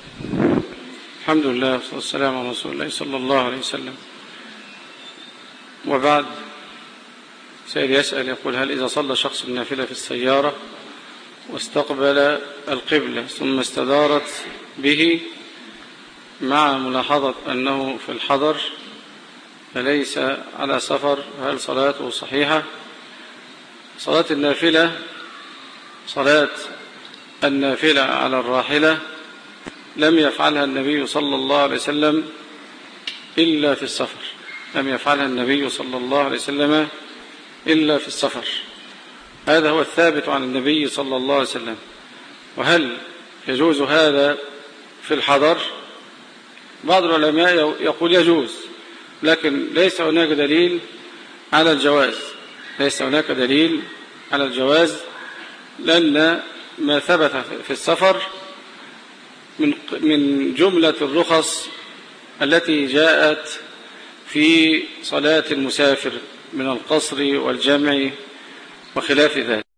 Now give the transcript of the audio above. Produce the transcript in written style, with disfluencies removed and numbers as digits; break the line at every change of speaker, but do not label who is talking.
الحمد لله والسلام على رسول الله صلى الله عليه وسلم. وبعد، سائل يسأل يقول: هل إذا صلى شخص النافلة في السيارة واستقبل القبلة ثم استدارت به مع ملاحظة أنه في الحضر فليس على سفر، هل صلاته صحيحة؟ صلاة النافلة على الراحلة لم يفعلها النبي صلى الله عليه وسلم إلا في السفر، لم يفعلها النبي صلى الله عليه وسلم إلا في السفر. هذا هو الثابت عن النبي صلى الله عليه وسلم. وهل يجوز هذا في الحضر؟ بعض العلماء يقول يجوز، لكن ليس هناك دليل على الجواز، ليس هناك دليل على الجواز، لأن ما ثبت في السفر من جملة الرخص التي جاءت في صلاة المسافر من القصر والجمع وخلاف ذلك.